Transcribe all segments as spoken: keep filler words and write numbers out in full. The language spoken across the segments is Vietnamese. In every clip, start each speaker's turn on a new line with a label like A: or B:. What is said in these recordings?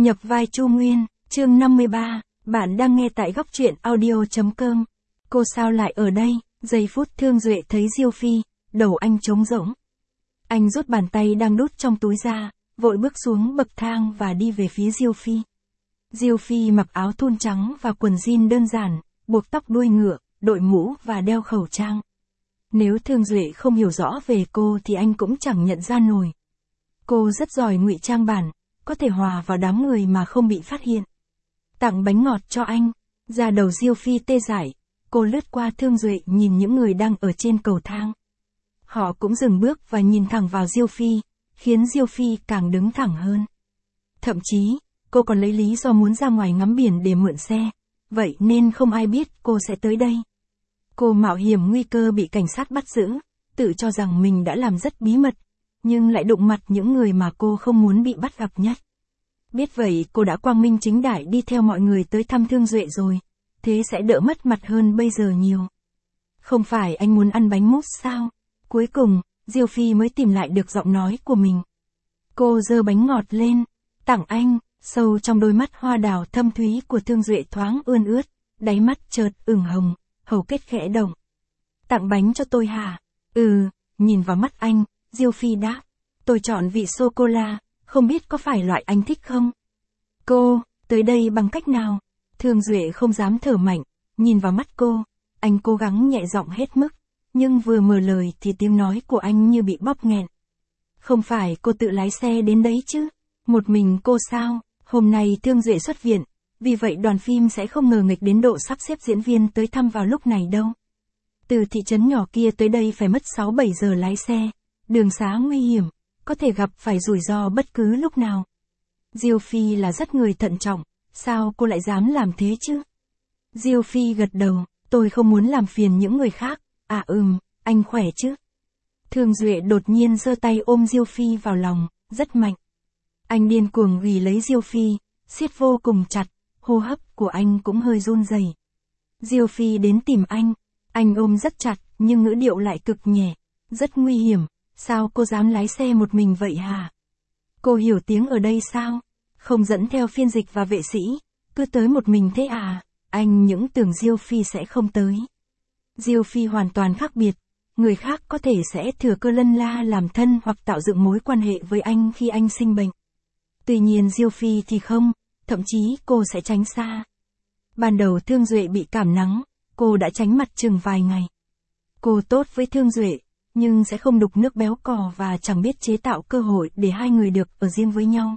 A: Nhập vai Chu Nguyên, chương năm mươi ba, bạn đang nghe tại góc truyện audio chấm com. Cô sao lại ở đây? Giây phút Thương Duệ thấy Diêu Phi, đầu anh trống rỗng. Anh rút bàn tay đang đút trong túi ra, vội bước xuống bậc thang và đi về phía Diêu Phi. Diêu Phi mặc áo thun trắng và quần jean đơn giản, buộc tóc đuôi ngựa, đội mũ và đeo khẩu trang. Nếu Thương Duệ không hiểu rõ về cô thì anh cũng chẳng nhận ra nổi. Cô rất giỏi ngụy trang bản, có thể hòa vào đám người mà không bị phát hiện. Tặng bánh ngọt cho anh, da đầu Diêu Phi tê dại, cô lướt qua Thương Duệ nhìn những người đang ở trên cầu thang. Họ cũng dừng bước và nhìn thẳng vào Diêu Phi, khiến Diêu Phi càng đứng thẳng hơn. Thậm chí, cô còn lấy lý do muốn ra ngoài ngắm biển để mượn xe, vậy nên không ai biết cô sẽ tới đây. Cô mạo hiểm nguy cơ bị cảnh sát bắt giữ, tự cho rằng mình đã làm rất bí mật, nhưng lại đụng mặt những người mà cô không muốn bị bắt gặp nhất. Biết vậy cô đã quang minh chính đại đi theo mọi người tới thăm Thương Duệ rồi, thế sẽ đỡ mất mặt hơn bây giờ nhiều. Không phải anh muốn ăn bánh mousse sao? Cuối cùng, Diêu Phi mới tìm lại được giọng nói của mình. Cô giơ bánh ngọt lên, tặng anh, sâu trong đôi mắt hoa đào thâm thúy của Thương Duệ thoáng ươn ướt, đáy mắt chợt ửng hồng, hầu kết khẽ động. Tặng bánh cho tôi hả? Ừ, nhìn vào mắt anh, Diêu Phi đáp. Tôi chọn vị sô-cô-la, không biết có phải loại anh thích không? Cô, tới đây bằng cách nào? Thương Duệ không dám thở mạnh, nhìn vào mắt cô, anh cố gắng nhẹ giọng hết mức, nhưng vừa mở lời thì tiếng nói của anh như bị bóp nghẹn. Không phải cô tự lái xe đến đấy chứ? Một mình cô sao? Hôm nay Thương Duệ xuất viện, vì vậy đoàn phim sẽ không ngờ nghịch đến độ sắp xếp diễn viên tới thăm vào lúc này đâu. Từ thị trấn nhỏ kia tới đây phải mất sáu bảy giờ lái xe, đường xá nguy hiểm, có thể gặp phải rủi ro bất cứ lúc nào. Diêu Phi là rất người thận trọng, sao cô lại dám làm thế chứ? Diêu Phi gật đầu, tôi không muốn làm phiền những người khác, à ừm, anh khỏe chứ? Thương Duệ đột nhiên giơ tay ôm Diêu Phi vào lòng, rất mạnh. Anh điên cuồng ghì lấy Diêu Phi, siết vô cùng chặt, hô hấp của anh cũng hơi run rẩy. Diêu Phi đến tìm anh, anh ôm rất chặt, nhưng ngữ điệu lại cực nhẹ, rất nguy hiểm, sao cô dám lái xe một mình vậy hả? Cô hiểu tiếng ở đây sao? Không dẫn theo phiên dịch và vệ sĩ, cứ tới một mình thế à? Anh những tưởng Diêu Phi sẽ không tới. Diêu Phi hoàn toàn khác biệt, người khác có thể sẽ thừa cơ lân la làm thân hoặc tạo dựng mối quan hệ với anh khi anh sinh bệnh. Tuy nhiên Diêu Phi thì không, thậm chí cô sẽ tránh xa. Ban đầu Thương Duệ bị cảm nắng, cô đã tránh mặt chừng vài ngày. Cô tốt với Thương Duệ, nhưng sẽ không đục nước béo cò và chẳng biết chế tạo cơ hội để hai người được ở riêng với nhau.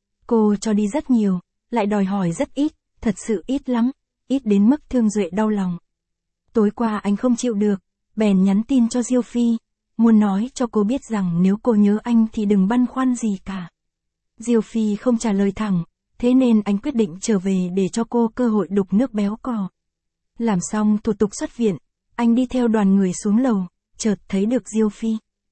A: Cô cho đi rất nhiều, lại đòi hỏi rất ít, thật sự ít lắm, ít đến mức Thương Duệ đau lòng. Tối qua anh không chịu được, bèn nhắn tin cho Diêu Phi, muốn nói cho cô biết rằng nếu cô nhớ anh thì đừng băn khoăn gì cả. Diêu Phi không trả lời thẳng, thế nên anh quyết định trở về để cho cô cơ hội đục nước béo cò. Làm xong thủ tục xuất viện, anh đi theo đoàn người xuống lầu, chợt thấy được Diêu Phi.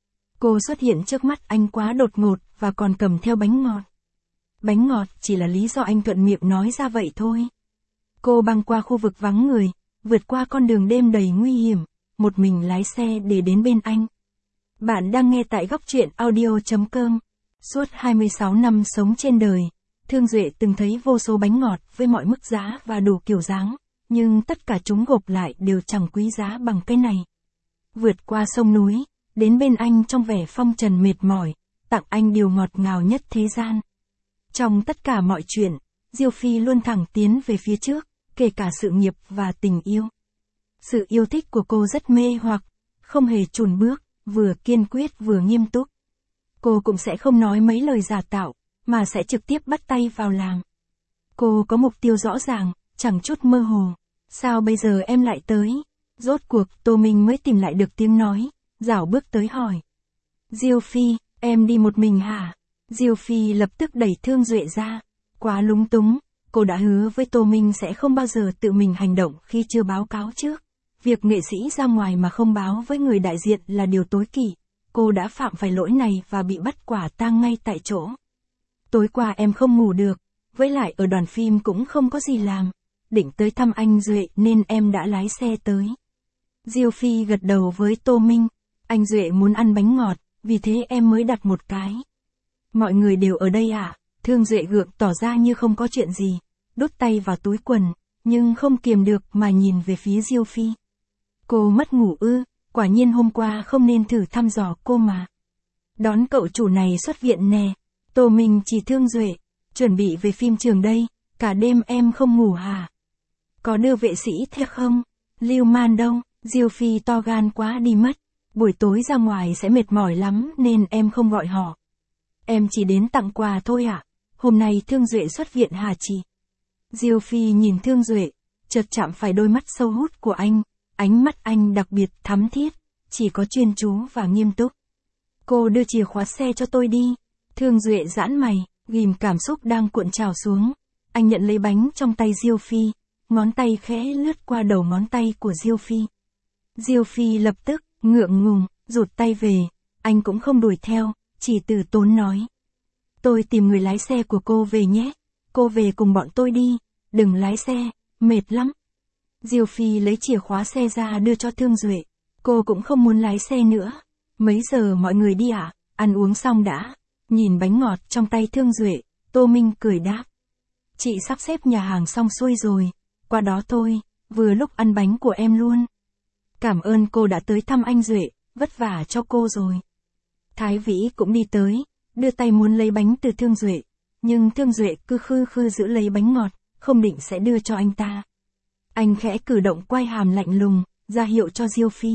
A: Cô xuất hiện trước mắt anh quá đột ngột và còn cầm theo bánh ngọt. Bánh ngọt chỉ là lý do anh thuận miệng nói ra vậy thôi. Cô băng qua khu vực vắng người, vượt qua con đường đêm đầy nguy hiểm, một mình lái xe để đến bên anh. Bạn đang nghe tại góc truyện audio chấm com. Suốt hai mươi sáu năm sống trên đời, Thương Duệ từng thấy vô số bánh ngọt với mọi mức giá và đủ kiểu dáng, nhưng tất cả chúng gộp lại đều chẳng quý giá bằng cái này. Vượt qua sông núi, đến bên anh trong vẻ phong trần mệt mỏi, tặng anh điều ngọt ngào nhất thế gian. Trong tất cả mọi chuyện, Diêu Phi luôn thẳng tiến về phía trước, kể cả sự nghiệp và tình yêu. Sự yêu thích của cô rất mê hoặc, không hề chùn bước, vừa kiên quyết vừa nghiêm túc. Cô cũng sẽ không nói mấy lời giả tạo, mà sẽ trực tiếp bắt tay vào làm. Cô có mục tiêu rõ ràng, chẳng chút mơ hồ. Sao bây giờ em lại tới? Rốt cuộc Tô Minh mới tìm lại được tiếng nói, rảo bước tới hỏi. Diêu Phi, em đi một mình hả? Diêu Phi lập tức đẩy Thương Duệ ra. Quá lúng túng, cô đã hứa với Tô Minh sẽ không bao giờ tự mình hành động khi chưa báo cáo trước. Việc nghệ sĩ ra ngoài mà không báo với người đại diện là điều tối kỵ. Cô đã phạm phải lỗi này và bị bắt quả tang ngay tại chỗ. Tối qua em không ngủ được, với lại ở đoàn phim cũng không có gì làm. Định tới thăm anh Duệ nên em đã lái xe tới. Diêu Phi gật đầu với Tô Minh. Anh Duệ muốn ăn bánh ngọt, vì thế em mới đặt một cái. Mọi người đều ở đây à? Thương Duệ gượng tỏ ra như không có chuyện gì, đút tay vào túi quần, nhưng không kiềm được mà nhìn về phía Diêu Phi. Cô mất ngủ ư, quả nhiên hôm qua không nên thử thăm dò cô mà. Đón cậu chủ này xuất viện nè, Tô Minh chỉ Thương Duệ, chuẩn bị về phim trường đây, cả đêm em không ngủ hả? Có đưa vệ sĩ theo không? Lưu Man đâu? Diêu Phi to gan quá đi mất, buổi tối ra ngoài sẽ mệt mỏi lắm nên em không gọi họ. Em chỉ đến tặng quà thôi ạ, à? Hôm nay Thương Duệ xuất viện hả chị? Diêu Phi nhìn Thương Duệ, chợt chạm phải đôi mắt sâu hút của anh, ánh mắt anh đặc biệt thắm thiết, chỉ có chuyên chú và nghiêm túc. Cô đưa chìa khóa xe cho tôi đi. Thương Duệ giãn mày, ghim cảm xúc đang cuộn trào xuống. Anh nhận lấy bánh trong tay Diêu Phi, ngón tay khẽ lướt qua đầu ngón tay của Diêu Phi. Diêu Phi lập tức, ngượng ngùng, rụt tay về, anh cũng không đuổi theo, chỉ từ tốn nói. Tôi tìm người lái xe của cô về nhé, cô về cùng bọn tôi đi, đừng lái xe, mệt lắm. Diêu Phi lấy chìa khóa xe ra đưa cho Thương Duệ, cô cũng không muốn lái xe nữa. Mấy giờ mọi người đi ạ? À? Ăn uống xong đã. Nhìn bánh ngọt trong tay Thương Duệ, Tô Minh cười đáp. Chị sắp xếp nhà hàng xong xuôi rồi, qua đó thôi, vừa lúc ăn bánh của em luôn. Cảm ơn cô đã tới thăm anh Duệ, vất vả cho cô rồi. Thái Vĩ cũng đi tới, đưa tay muốn lấy bánh từ Thương Duệ, nhưng Thương Duệ cứ khư khư giữ lấy bánh ngọt, không định sẽ đưa cho anh ta. Anh khẽ cử động quay hàm lạnh lùng, ra hiệu cho Diêu Phi.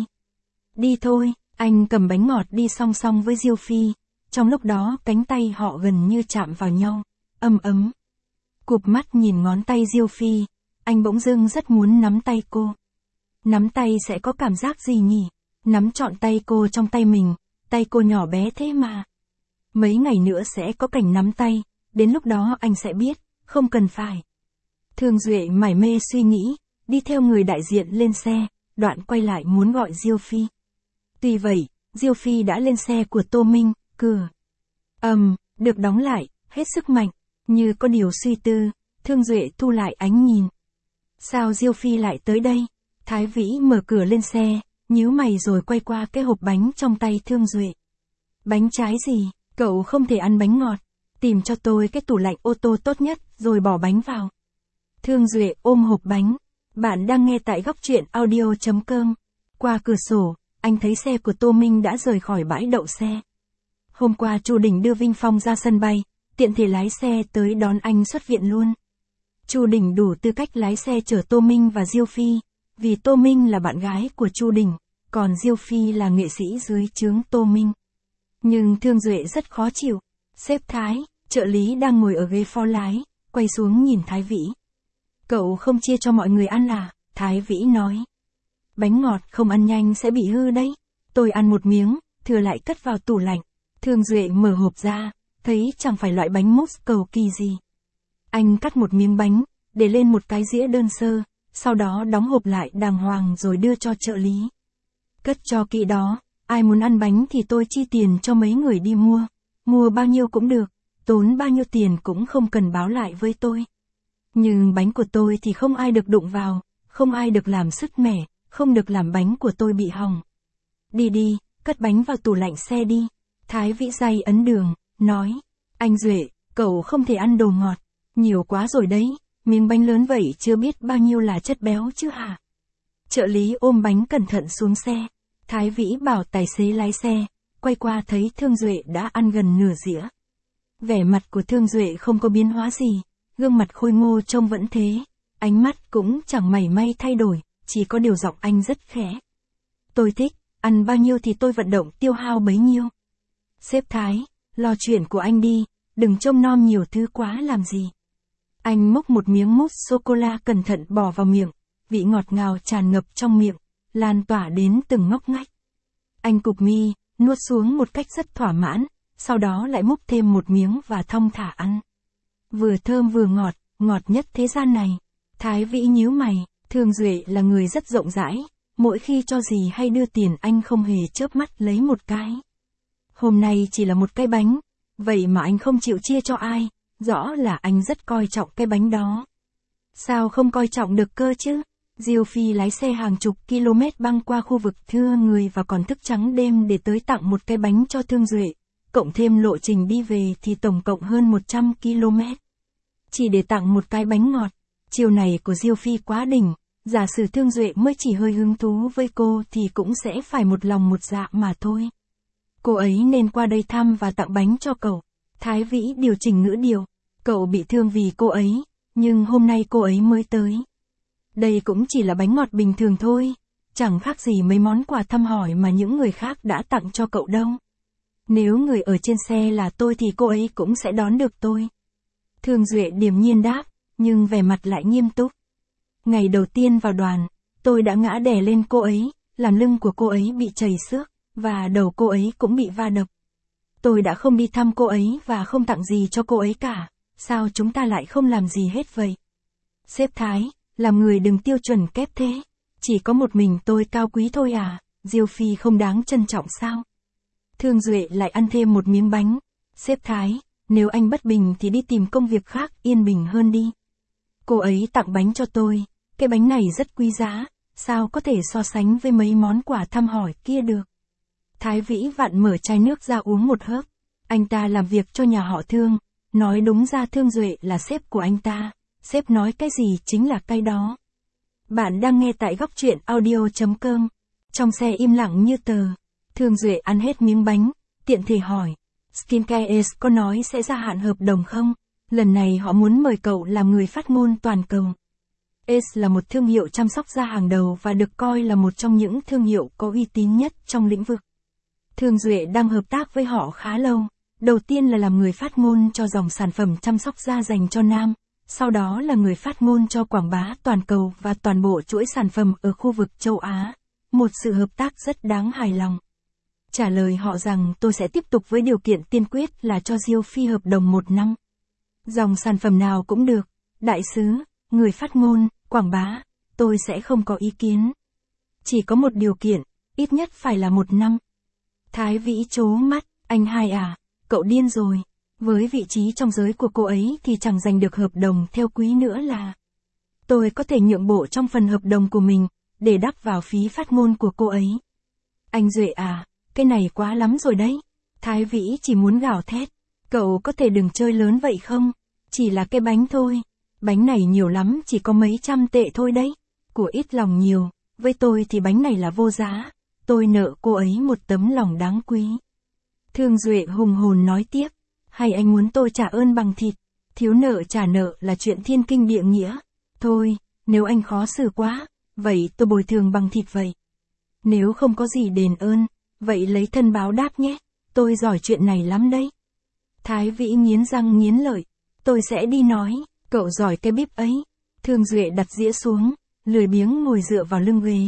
A: Đi thôi, anh cầm bánh ngọt đi song song với Diêu Phi, trong lúc đó cánh tay họ gần như chạm vào nhau, ấm ấm. Cụp mắt nhìn ngón tay Diêu Phi, anh bỗng dưng rất muốn nắm tay cô. Nắm tay sẽ có cảm giác gì nhỉ? Nắm trọn tay cô trong tay mình, tay cô nhỏ bé thế mà. Mấy ngày nữa sẽ có cảnh nắm tay, đến lúc đó anh sẽ biết, không cần phải. Thương Duệ mải mê suy nghĩ, đi theo người đại diện lên xe, đoạn quay lại muốn gọi Diêu Phi. Tuy vậy, Diêu Phi đã lên xe của Tô Minh, cửa ầm, um, được đóng lại, hết sức mạnh, như có điều suy tư, Thương Duệ thu lại ánh nhìn. Sao Diêu Phi lại tới đây? Thái Vĩ mở cửa lên xe, nhíu mày rồi quay qua cái hộp bánh trong tay Thương Duệ. Bánh trái gì? Cậu không thể ăn bánh ngọt. Tìm cho tôi cái tủ lạnh ô tô tốt nhất, rồi bỏ bánh vào. Thương Duệ ôm hộp bánh. Bạn đang nghe tại góc truyện audio chấm com. Qua cửa sổ, anh thấy xe của Tô Minh đã rời khỏi bãi đậu xe. Hôm qua Chu Đình đưa Vinh Phong ra sân bay, tiện thể lái xe tới đón anh xuất viện luôn. Chu Đình đủ tư cách lái xe chở Tô Minh và Diêu Phi, vì Tô Minh là bạn gái của Chu Đình, còn Diêu Phi là nghệ sĩ dưới trướng Tô Minh. Nhưng Thương Duệ rất khó chịu. Sếp Thái, trợ lý đang ngồi ở ghế phó lái, quay xuống nhìn Thái Vĩ. Cậu không chia cho mọi người ăn à? Thái Vĩ nói. Bánh ngọt không ăn nhanh sẽ bị hư đấy. Tôi ăn một miếng, thừa lại cất vào tủ lạnh. Thương Duệ mở hộp ra, thấy chẳng phải loại bánh mousse cầu kỳ gì. Anh cắt một miếng bánh, để lên một cái dĩa đơn sơ, sau đó đóng hộp lại đàng hoàng rồi đưa cho trợ lý. Cất cho kỹ đó, ai muốn ăn bánh thì tôi chi tiền cho mấy người đi mua. Mua bao nhiêu cũng được, tốn bao nhiêu tiền cũng không cần báo lại với tôi. Nhưng bánh của tôi thì không ai được đụng vào, không ai được làm sứt mẻ, không được làm bánh của tôi bị hỏng. Đi đi, cất bánh vào tủ lạnh xe đi. Thái Vĩ day ấn đường, nói. Anh Duệ, cậu không thể ăn đồ ngọt. Nhiều quá rồi đấy, miếng bánh lớn vậy chưa biết bao nhiêu là chất béo chứ hả? Trợ lý ôm bánh cẩn thận xuống xe. Thái Vĩ bảo tài xế lái xe, quay qua thấy Thương Duệ đã ăn gần nửa dĩa. Vẻ mặt của Thương Duệ không có biến hóa gì, gương mặt khôi ngô trông vẫn thế, ánh mắt cũng chẳng mảy may thay đổi, chỉ có điều giọng anh rất khẽ. Tôi thích, ăn bao nhiêu thì tôi vận động tiêu hao bấy nhiêu. Sếp Thái, lo chuyện của anh đi, đừng trông nom nhiều thứ quá làm gì. Anh múc một miếng mousse sô-cô-la cẩn thận bỏ vào miệng, vị ngọt ngào tràn ngập trong miệng, lan tỏa đến từng ngóc ngách. Anh cụp mi, nuốt xuống một cách rất thỏa mãn, sau đó lại múc thêm một miếng và thong thả ăn. Vừa thơm vừa ngọt, ngọt nhất thế gian này. Thái Vĩ nhíu mày, Thương Duệ là người rất rộng rãi, mỗi khi cho gì hay đưa tiền anh không hề chớp mắt lấy một cái. Hôm nay chỉ là một cái bánh, vậy mà anh không chịu chia cho ai, rõ là anh rất coi trọng cái bánh đó. Sao không coi trọng được cơ chứ? Diêu Phi lái xe hàng chục km băng qua khu vực thưa người và còn thức trắng đêm để tới tặng một cái bánh cho Thương Duệ. cộng thêm lộ trình đi về thì tổng cộng hơn một trăm ki lô mét. Chỉ để tặng một cái bánh ngọt, chiều này của Diêu Phi quá đỉnh, giả sử Thương Duệ mới chỉ hơi hứng thú với cô thì cũng sẽ phải một lòng một dạ mà thôi. Cô ấy nên qua đây thăm và tặng bánh cho cậu. Thái Vĩ điều chỉnh ngữ điệu, cậu bị thương vì cô ấy, nhưng hôm nay cô ấy mới tới. Đây cũng chỉ là bánh ngọt bình thường thôi, chẳng khác gì mấy món quà thăm hỏi mà những người khác đã tặng cho cậu đâu. Nếu người ở trên xe là tôi thì cô ấy cũng sẽ đón được tôi. Thương Duệ điềm nhiên đáp, nhưng vẻ mặt lại nghiêm túc. Ngày đầu tiên vào đoàn, tôi đã ngã đè lên cô ấy, làm lưng của cô ấy bị trầy xước, và đầu cô ấy cũng bị va đập. Tôi đã không đi thăm cô ấy và không tặng gì cho cô ấy cả, sao chúng ta lại không làm gì hết vậy? Sếp Thái, làm người đừng tiêu chuẩn kép thế, chỉ có một mình tôi cao quý thôi à, Diêu Phi không đáng trân trọng sao? Thương Duệ lại ăn thêm một miếng bánh. Sếp Thái, nếu anh bất bình thì đi tìm công việc khác yên bình hơn đi. Cô ấy tặng bánh cho tôi, cái bánh này rất quý giá, sao có thể so sánh với mấy món quà thăm hỏi kia được. Thái Vĩ vặn mở chai nước ra uống một hớp. Anh ta làm việc cho nhà họ Thương, nói đúng ra Thương Duệ là sếp của anh ta, sếp nói cái gì chính là cái đó. Bạn đang nghe tại góc truyện audio chấm com. Trong xe im lặng như tờ, Thương Duệ ăn hết miếng bánh, tiện thể hỏi, Skincare có nói sẽ gia hạn hợp đồng không? Lần này họ muốn mời cậu làm người phát ngôn toàn cầu. Ace là một thương hiệu chăm sóc da hàng đầu và được coi là một trong những thương hiệu có uy tín nhất trong lĩnh vực. Thương Duệ đang hợp tác với họ khá lâu, đầu tiên là làm người phát ngôn cho dòng sản phẩm chăm sóc da dành cho nam, sau đó là người phát ngôn cho quảng bá toàn cầu và toàn bộ chuỗi sản phẩm ở khu vực châu Á, một sự hợp tác rất đáng hài lòng. Trả lời họ rằng tôi sẽ tiếp tục với điều kiện tiên quyết là cho Diêu Phi hợp đồng một năm. Dòng sản phẩm nào cũng được, đại sứ, người phát ngôn, quảng bá, tôi sẽ không có ý kiến. Chỉ có một điều kiện, ít nhất phải là một năm. Thái Vĩ trố mắt, anh hai à, cậu điên rồi, với vị trí trong giới của cô ấy thì chẳng giành được hợp đồng theo quý nữa là. Tôi có thể nhượng bộ trong phần hợp đồng của mình, để đắp vào phí phát ngôn của cô ấy. Anh Duệ à, cái này quá lắm rồi đấy. Thái Vĩ chỉ muốn gào thét, cậu có thể đừng chơi lớn vậy không? Chỉ là cái bánh thôi, bánh này nhiều lắm chỉ có mấy trăm tệ thôi đấy, của ít lòng nhiều, với tôi thì bánh này là vô giá, tôi nợ cô ấy một tấm lòng đáng quý. Thương Duệ hùng hồn nói tiếp, hay anh muốn tôi trả ơn bằng thịt, thiếu nợ trả nợ là chuyện thiên kinh địa nghĩa, thôi, nếu anh khó xử quá, vậy tôi bồi thường bằng thịt vậy. Nếu không có gì đền ơn, vậy lấy thân báo đáp nhé, tôi giỏi chuyện này lắm đấy. Thái Vĩ nghiến răng nghiến lợi, tôi sẽ đi nói, cậu giỏi cái bíp ấy. Thương Duệ đặt dĩa xuống, lười biếng ngồi dựa vào lưng ghế.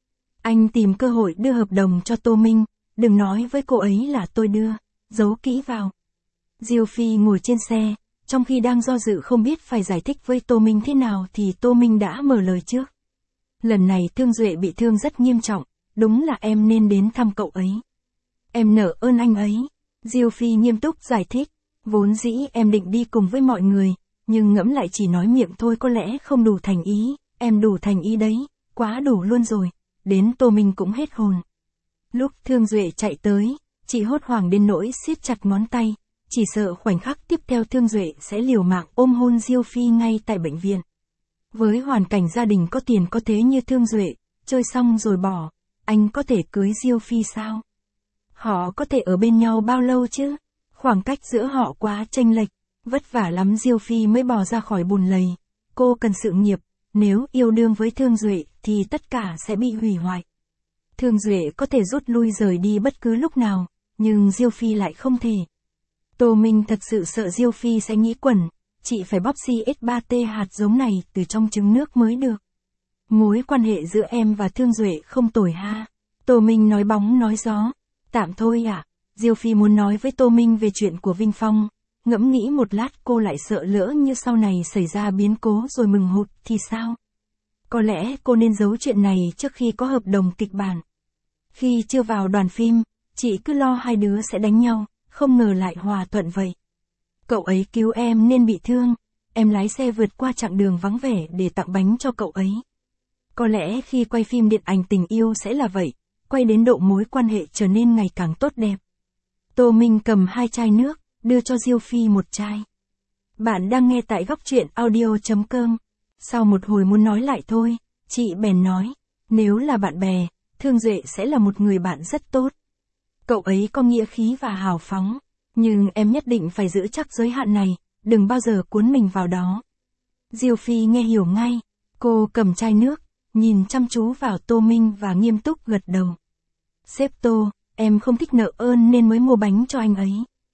A: Anh tìm cơ hội đưa hợp đồng cho Tô Minh, đừng nói với cô ấy là tôi đưa, giấu kỹ vào. Diêu Phi ngồi trên xe, trong khi đang do dự không biết phải giải thích với Tô Minh thế nào thì Tô Minh đã mở lời trước. Lần này Thương Duệ bị thương rất nghiêm trọng, đúng là em nên đến thăm cậu ấy. Em nợ ơn anh ấy. Diêu Phi nghiêm túc giải thích, vốn dĩ em định đi cùng với mọi người, nhưng ngẫm lại chỉ nói miệng thôi có lẽ không đủ thành ý, em đủ thành ý đấy, quá đủ luôn rồi, đến Tô Minh cũng hết hồn. Lúc Thương Duệ chạy tới, chị hốt hoảng đến nỗi siết chặt ngón tay, chỉ sợ khoảnh khắc tiếp theo Thương Duệ sẽ liều mạng ôm hôn Diêu Phi ngay tại bệnh viện. Với hoàn cảnh gia đình có tiền có thế như Thương Duệ, chơi xong rồi bỏ, anh có thể cưới Diêu Phi sao? Họ có thể ở bên nhau bao lâu chứ? Khoảng cách giữa họ quá chênh lệch, vất vả lắm Diêu Phi mới bò ra khỏi bùn lầy. Cô cần sự nghiệp, nếu yêu đương với Thương Duệ thì tất cả sẽ bị hủy hoại. Thương Duệ có thể rút lui rời đi bất cứ lúc nào, nhưng Diêu Phi lại không thể. Tô Minh thật sự sợ Diêu Phi sẽ nghĩ quẩn, chị phải bóp xê ét ba tê hạt giống này từ trong trứng nước mới được. Mối quan hệ giữa em và Thương Duệ không tồi ha. Tô Minh nói bóng nói gió. Tạm thôi ạ. À? Diêu Phi muốn nói với Tô Minh về chuyện của Vinh Phong. Ngẫm nghĩ một lát cô lại sợ lỡ như sau này xảy ra biến cố rồi mừng hụt thì sao? Có lẽ cô nên giấu chuyện này trước khi có hợp đồng kịch bản. Khi chưa vào đoàn phim, chị cứ lo hai đứa sẽ đánh nhau, không ngờ lại hòa thuận vậy. Cậu ấy cứu em nên bị thương, em lái xe vượt qua chặng đường vắng vẻ để tặng bánh cho cậu ấy. Có lẽ khi quay phim điện ảnh tình yêu sẽ là vậy, quay đến độ mối quan hệ trở nên ngày càng tốt đẹp. Tô Minh cầm hai chai nước, đưa cho Diêu Phi một chai. Bạn đang nghe tại góc truyện audio.com. Sau một hồi muốn nói lại thôi, chị bèn nói, nếu là bạn bè, Thương Duệ sẽ là một người bạn rất tốt. Cậu ấy có nghĩa khí và hào phóng, nhưng em nhất định phải giữ chắc giới hạn này, đừng bao giờ cuốn mình vào đó. Diêu Phi nghe hiểu ngay, cô cầm chai nước, nhìn chăm chú vào Tô Minh và nghiêm túc gật đầu. Sếp Tô, em không thích nợ ơn nên mới mua bánh cho anh ấy.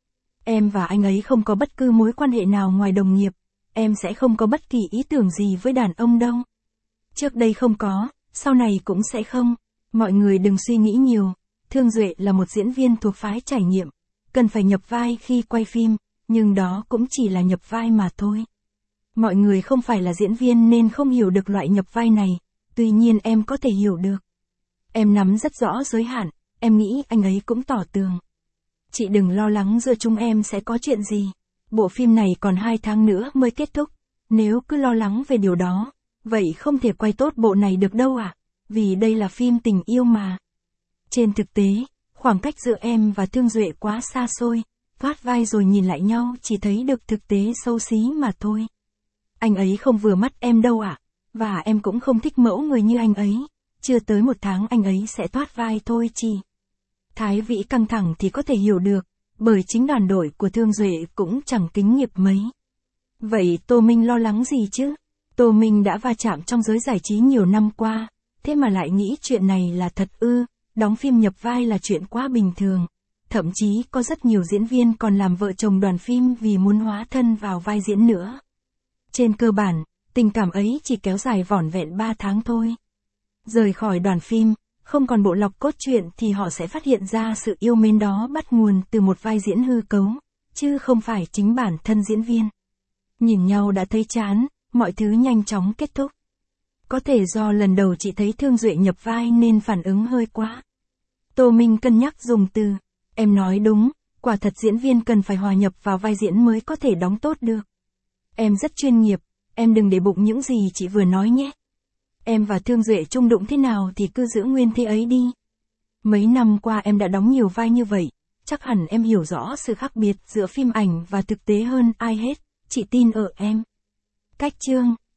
A: Em và anh ấy không có bất cứ mối quan hệ nào ngoài đồng nghiệp, em sẽ không có bất kỳ ý tưởng gì với đàn ông đâu. Trước đây không có, sau này cũng sẽ không. Mọi người đừng suy nghĩ nhiều, Thương Duệ là một diễn viên thuộc phái trải nghiệm, cần phải nhập vai khi quay phim, nhưng đó cũng chỉ là nhập vai mà thôi. Mọi người không phải là diễn viên nên không hiểu được loại nhập vai này, tuy nhiên em có thể hiểu được. Em nắm rất rõ giới hạn, em nghĩ anh ấy cũng tỏ tường. Chị đừng lo lắng giữa chúng em sẽ có chuyện gì. Bộ phim này còn hai tháng nữa mới kết thúc. Nếu cứ lo lắng về điều đó, vậy không thể quay tốt bộ này được đâu ạ. À? Vì đây là phim tình yêu mà. Trên thực tế, khoảng cách giữa em và Thương Duệ quá xa xôi. Thoát vai rồi nhìn lại nhau chỉ thấy được thực tế xấu xí mà thôi. Anh ấy không vừa mắt em đâu ạ. À? Và em cũng không thích mẫu người như anh ấy. Chưa tới một tháng anh ấy sẽ thoát vai thôi chị. Thái Vĩ căng thẳng thì có thể hiểu được, bởi chính đoàn đội của Thương Duệ cũng chẳng kính nghiệp mấy. Vậy Tô Minh lo lắng gì chứ? Tô Minh đã va chạm trong giới giải trí nhiều năm qua, thế mà lại nghĩ chuyện này là thật ư, đóng phim nhập vai là chuyện quá bình thường. Thậm chí có rất nhiều diễn viên còn làm vợ chồng đoàn phim vì muốn hóa thân vào vai diễn nữa. Trên cơ bản, tình cảm ấy chỉ kéo dài vỏn vẹn ba tháng thôi. Rời khỏi đoàn phim, không còn bộ lọc cốt truyện thì họ sẽ phát hiện ra sự yêu mến đó bắt nguồn từ một vai diễn hư cấu, chứ không phải chính bản thân diễn viên. Nhìn nhau đã thấy chán, mọi thứ nhanh chóng kết thúc. Có thể do lần đầu chị thấy Thương Duệ nhập vai nên phản ứng hơi quá. Tô Minh cân nhắc dùng từ, em nói đúng, quả thật diễn viên cần phải hòa nhập vào vai diễn mới có thể đóng tốt được. Em rất chuyên nghiệp, em đừng để bụng những gì chị vừa nói nhé. Em và Thương Duệ chung đụng thế nào thì cứ giữ nguyên thế ấy đi. Mấy năm qua em đã đóng nhiều vai như vậy, chắc hẳn em hiểu rõ sự khác biệt giữa phim ảnh và thực tế hơn ai hết, chị tin ở em. Cách chương